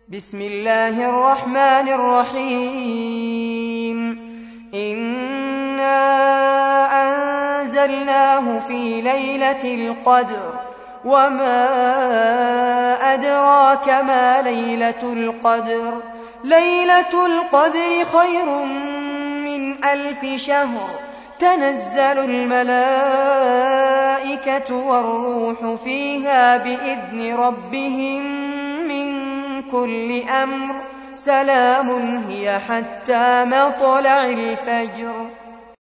بسم الله الرحمن الرحيم إنا أنزلناه في ليلة القدر وما أدراك ما ليلة القدر ليلة القدر خير من 1000 شهر تنزل الملائكة والروح فيها بإذن ربهم من كل أمر سلام هي حتى مطلع الفجر